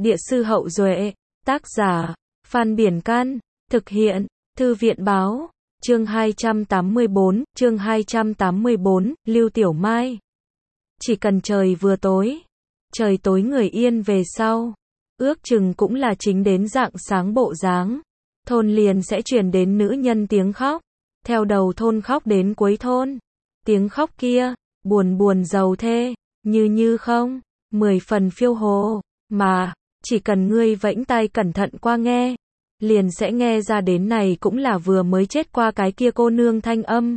Địa sư Hậu Duệ, tác giả, Phan Biển Can, thực hiện, Thư viện Báo, chương 284, Lưu Tiểu Mai. Chỉ cần trời vừa tối, trời tối người yên về sau, ước chừng cũng là chính đến rạng sáng bộ dáng, thôn liền sẽ truyền đến nữ nhân tiếng khóc, theo đầu thôn khóc đến cuối thôn. Tiếng khóc kia, buồn buồn rầu thê, như không, 10 phần phiêu hồ, mà, chỉ cần ngươi vẫy tai cẩn thận qua nghe, liền sẽ nghe ra đến này cũng là vừa mới chết qua cái kia cô nương thanh âm.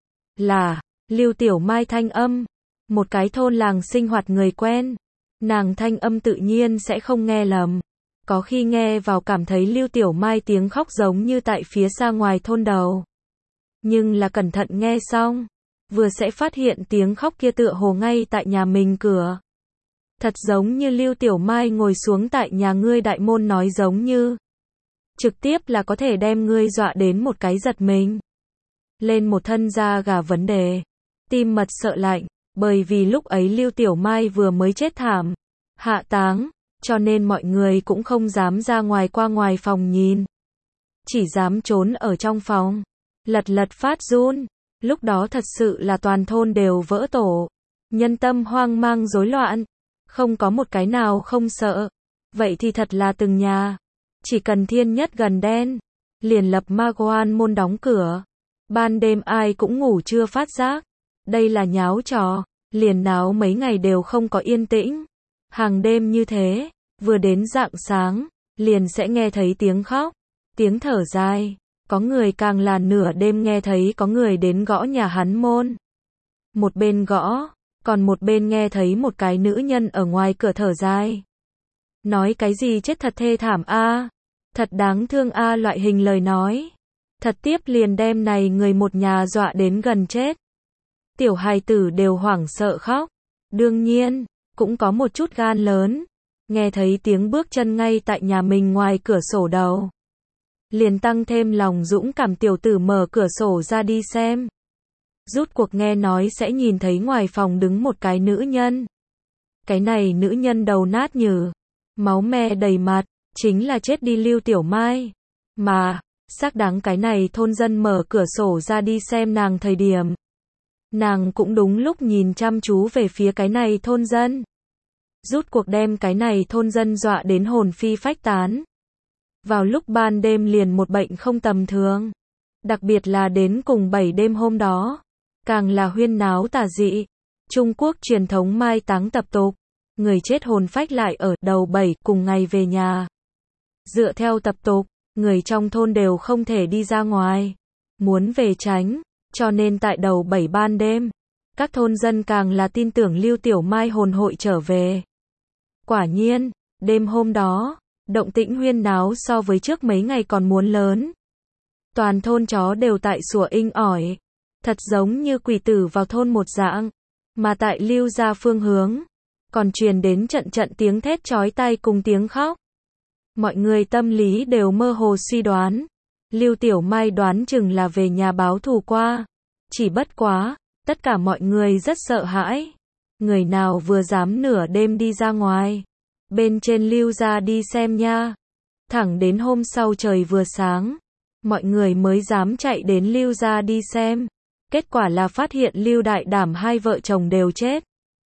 Là, Lưu Tiểu Mai thanh âm, một cái thôn làng sinh hoạt người quen, nàng thanh âm tự nhiên sẽ không nghe lầm. Có khi nghe vào cảm thấy Lưu Tiểu Mai tiếng khóc giống như tại phía xa ngoài thôn đầu. Nhưng là cẩn thận nghe xong, vừa sẽ phát hiện tiếng khóc kia tựa hồ ngay tại nhà mình cửa. Thật giống như Lưu Tiểu Mai ngồi xuống tại nhà ngươi đại môn nói giống như. Trực tiếp là có thể đem ngươi dọa đến một cái giật mình. Lên một thân da gà vấn đề. Tim mật sợ lạnh, bởi vì lúc ấy Lưu Tiểu Mai vừa mới chết thảm. Hạ táng, cho nên mọi người cũng không dám ra ngoài qua ngoài phòng nhìn. Chỉ dám trốn ở trong phòng. Lật phát run. Lúc đó thật sự là toàn thôn đều vỡ tổ. Nhân tâm hoang mang rối loạn. Không có một cái nào không sợ. Vậy thì thật là từng nhà. Chỉ cần thiên nhất gần đen. Liền lập ma quan môn đóng cửa. Ban đêm ai cũng ngủ chưa phát giác. Đây là nháo trò. Liền náo mấy ngày đều không có yên tĩnh. Hàng đêm như thế. Vừa đến rạng sáng. Liền sẽ nghe thấy tiếng khóc. Tiếng thở dài. Có người càng là nửa đêm nghe thấy có người đến gõ nhà hắn môn. Một bên gõ, còn một bên nghe thấy một cái nữ nhân ở ngoài cửa thở dài. Nói cái gì chết thật thê thảm a, thật đáng thương a loại hình lời nói. Thật tiếp liền đem này người một nhà dọa đến gần chết. Tiểu hài tử đều hoảng sợ khóc. Đương nhiên, cũng có một chút gan lớn. Nghe thấy tiếng bước chân ngay tại nhà mình ngoài cửa sổ đầu. Liền tăng thêm lòng dũng cảm tiểu tử mở cửa sổ ra đi xem. Rút cuộc nghe nói sẽ nhìn thấy ngoài phòng đứng một cái nữ nhân. Cái này nữ nhân đầu nát nhừ, máu me đầy mặt, chính là chết đi Lưu Tiểu Mai. Mà, xác đáng cái này thôn dân mở cửa sổ ra đi xem nàng thời điểm. Nàng cũng đúng lúc nhìn chăm chú về phía cái này thôn dân. Rút cuộc đem cái này thôn dân dọa đến hồn phi phách tán. Vào lúc ban đêm liền một bệnh không tầm thường. Đặc biệt là đến cùng 7 đêm hôm đó. Càng là huyên náo tà dị. Trung Quốc truyền thống mai táng tập tục. Người chết hồn phách lại ở đầu 7 cùng ngày về nhà. Dựa theo tập tục, người trong thôn đều không thể đi ra ngoài. Muốn về tránh. Cho nên tại đầu 7 ban đêm. Các thôn dân càng là tin tưởng Lưu Tiểu Mai hồn hội trở về. Quả nhiên, đêm hôm đó. Động tĩnh huyên náo so với trước mấy ngày còn muốn lớn. Toàn thôn chó đều tại sủa inh ỏi. Thật giống như quỷ tử vào thôn một dạng. Mà tại Lưu gia phương hướng. Còn truyền đến trận tiếng thét chói tai cùng tiếng khóc. Mọi người tâm lý đều mơ hồ suy đoán. Lưu Tiểu Mai đoán chừng là về nhà báo thù qua. Chỉ bất quá, tất cả mọi người rất sợ hãi. Người nào vừa dám nửa đêm đi ra ngoài. Bên trên Lưu gia đi xem nha. Thẳng đến hôm sau trời vừa sáng. Mọi người mới dám chạy đến Lưu gia đi xem. Kết quả là phát hiện Lưu Đại Đảm hai vợ chồng đều chết.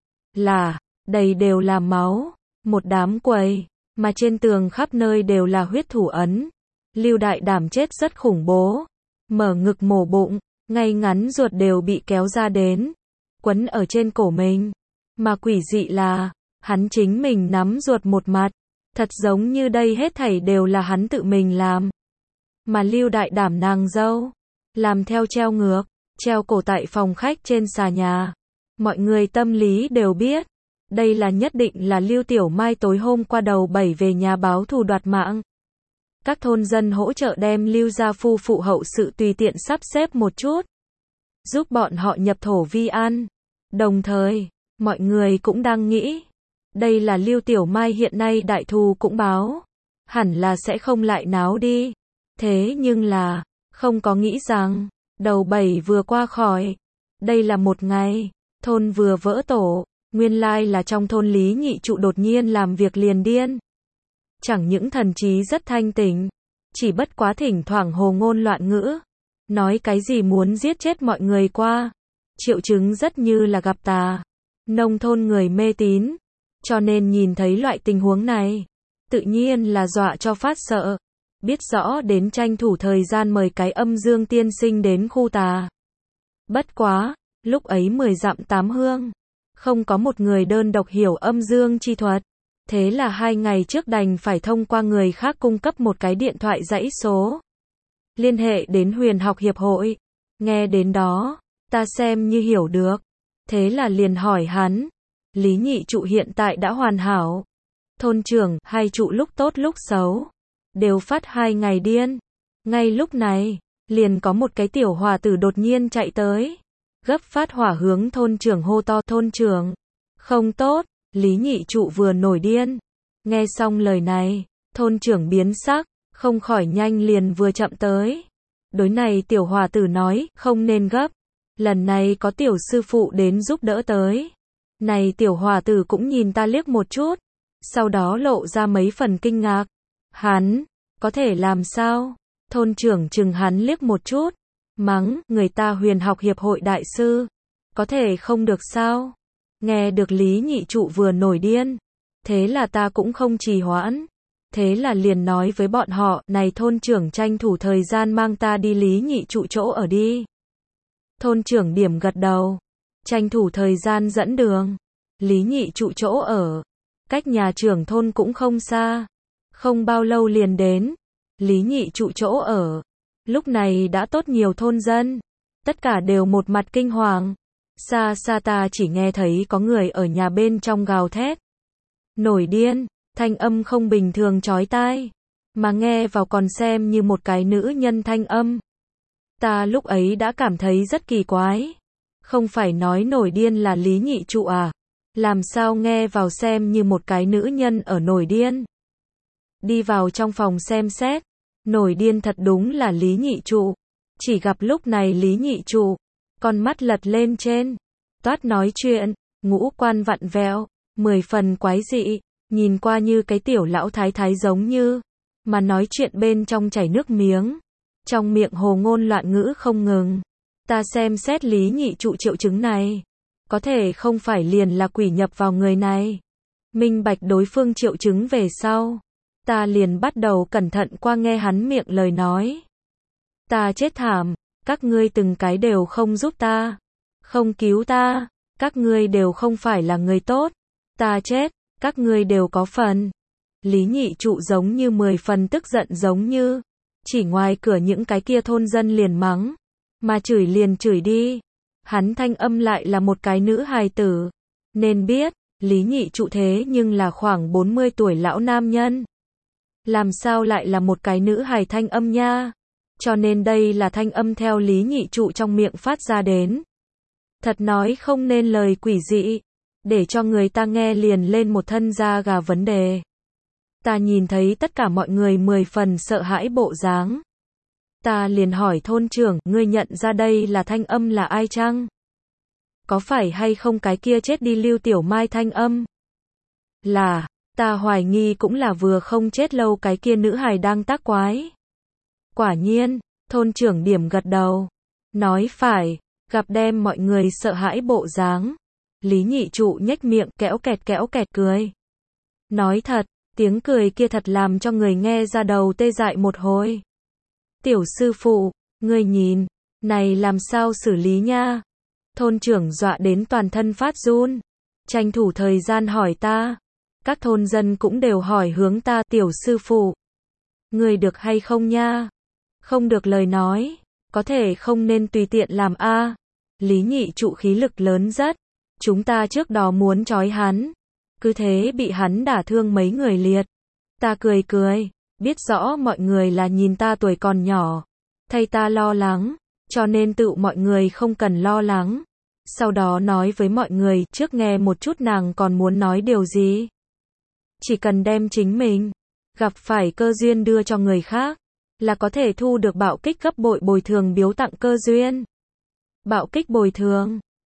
Là, đầy đều là máu. Một đám quầy. Mà trên tường khắp nơi đều là huyết thủ ấn. Lưu Đại Đảm chết rất khủng bố. Mở ngực mổ bụng. Ngay ngắn ruột đều bị kéo ra đến. Quấn ở trên cổ mình. Mà quỷ dị là. Hắn chính mình nắm ruột một mặt. Thật giống như đây hết thảy đều là hắn tự mình làm. Mà Lưu Đại Đảm nàng dâu. Làm theo treo ngược. Treo cổ tại phòng khách trên xà nhà. Mọi người tâm lý đều biết. Đây là nhất định là Lưu Tiểu Mai tối hôm qua đầu 7 về nhà báo thù đoạt mạng. Các thôn dân hỗ trợ đem Lưu gia phu phụ hậu sự tùy tiện sắp xếp một chút. Giúp bọn họ nhập thổ vi an. Đồng thời, mọi người cũng đang nghĩ. Đây là Lưu Tiểu Mai hiện nay đại thù cũng báo. Hẳn là sẽ không lại náo đi. Thế nhưng là, không có nghĩ rằng, đầu 7 vừa qua khỏi. Đây là một ngày, thôn vừa vỡ tổ. Nguyên lai là trong thôn Lý Nhị Trụ đột nhiên làm việc liền điên. chẳng những thần trí rất thanh tỉnh, chỉ bất quá thỉnh thoảng hồ ngôn loạn ngữ, nói cái gì muốn giết chết mọi người qua, triệu chứng rất như là gặp tà. Nông thôn người mê tín, cho nên nhìn thấy loại tình huống này, tự nhiên là dọa cho phát sợ, biết rõ đến tranh thủ thời gian mời cái âm dương tiên sinh đến khu tà. Bất quá, lúc ấy 10 dặm 8 hương, không có một người đơn độc hiểu âm dương chi thuật, thế là 2 ngày trước đành phải thông qua người khác cung cấp một cái điện thoại dãy số, liên hệ đến Huyền học hiệp hội. Nghe đến đó, ta xem như hiểu được, thế là liền hỏi hắn, Lý nhị trụ hiện tại đã hoàn hảo, thôn trưởng hay trụ lúc tốt lúc xấu, đều phát 2 ngày điên. Ngay lúc này, liền có một cái tiểu hòa tử đột nhiên chạy tới, gấp phát hỏa hướng thôn trưởng hô to, thôn trưởng, không tốt. Lý nhị trụ vừa nổi điên, nghe xong lời này, thôn trưởng biến sắc, không khỏi nhanh liền vừa chậm tới. Đối này tiểu hòa tử nói, không nên gấp, lần này có tiểu sư phụ đến giúp đỡ tới. Này tiểu hòa tử cũng nhìn ta liếc một chút, sau đó lộ ra mấy phần kinh ngạc. Hắn, có thể làm sao? Thôn trưởng chừng hắn liếc một chút, mắng, người ta Huyền học hiệp hội đại sư, có thể không được sao? Nghe được Lý nhị trụ vừa nổi điên, thế là ta cũng không trì hoãn, thế là liền nói với bọn họ, này thôn trưởng tranh thủ thời gian mang ta đi Lý nhị trụ chỗ ở đi. Thôn trưởng điểm gật đầu, tranh thủ thời gian dẫn đường. Lý nhị trụ chỗ ở, cách nhà trưởng thôn cũng không xa, không bao lâu liền đến. Lý nhị trụ chỗ ở, lúc này đã tốt nhiều thôn dân, tất cả đều một mặt kinh hoàng. Xa xa ta chỉ nghe thấy có người ở nhà bên trong gào thét, nổi điên, thanh âm không bình thường chói tai, mà nghe vào còn xem như một cái nữ nhân thanh âm. Ta lúc ấy đã cảm thấy rất kỳ quái, không phải nói nổi điên là Lý nhị trụ à, làm sao nghe vào xem như một cái nữ nhân ở nổi điên. Đi vào trong phòng xem xét, nổi điên thật đúng là Lý nhị trụ, chỉ gặp lúc này Lý nhị trụ, con mắt lật lên trên, toát nói chuyện, ngũ quan vặn vẹo, 10 phần quái dị, nhìn qua như cái tiểu lão thái thái giống như, mà nói chuyện bên trong chảy nước miếng, trong miệng hồ ngôn loạn ngữ không ngừng. Ta xem xét Lý nhị trụ triệu chứng này, có thể không phải liền là quỷ nhập vào người này. Minh bạch đối phương triệu chứng về sau, ta liền bắt đầu cẩn thận qua nghe hắn miệng lời nói. Ta chết thảm, các ngươi từng cái đều không giúp ta, không cứu ta, các ngươi đều không phải là người tốt, ta chết, các ngươi đều có phần. Lý nhị trụ giống như 10 phần tức giận giống như, chỉ ngoài cửa những cái kia thôn dân liền mắng, mà chửi liền chửi đi. Hắn thanh âm lại là một cái nữ hài tử, nên biết, Lý nhị trụ thế nhưng là khoảng 40 tuổi lão nam nhân. Làm sao lại là một cái nữ hài thanh âm nha? Cho nên đây là thanh âm theo Lý nhị trụ trong miệng phát ra đến. Thật nói không nên lời quỷ dị, để cho người ta nghe liền lên một thân da gà vấn đề. Ta nhìn thấy tất cả mọi người 10 phần sợ hãi bộ dáng. Ta liền hỏi thôn trưởng, ngươi nhận ra đây là thanh âm là ai chăng? Có phải hay không cái kia chết đi Lưu Tiểu Mai thanh âm? Là, ta hoài nghi cũng là vừa không chết lâu cái kia nữ hài đang tác quái. Quả nhiên, thôn trưởng điểm gật đầu, nói phải, gặp đem mọi người sợ hãi bộ dáng. Lý nhị trụ nhếch miệng kéo kẹt cười. Nói thật, tiếng cười kia thật làm cho người nghe ra đầu tê dại một hồi. Tiểu sư phụ, ngươi nhìn, này làm sao xử lý nha? Thôn trưởng dọa đến toàn thân phát run, tranh thủ thời gian hỏi ta. Các thôn dân cũng đều hỏi hướng ta, tiểu sư phụ, ngươi được hay không nha? Không được lời nói, có thể không nên tùy tiện làm a. Lý nhị trụ khí lực lớn rất, chúng ta trước đó muốn trói hắn, cứ thế bị hắn đả thương mấy người liệt. Ta cười, biết rõ mọi người là nhìn ta tuổi còn nhỏ, thay ta lo lắng, cho nên tự mọi người không cần lo lắng. Sau đó nói với mọi người, trước nghe một chút nàng còn muốn nói điều gì. Chỉ cần đem chính mình gặp phải cơ duyên đưa cho người khác, là có thể thu được bạo kích gấp bội bồi thường biếu tặng cơ duyên. Bạo kích bồi thường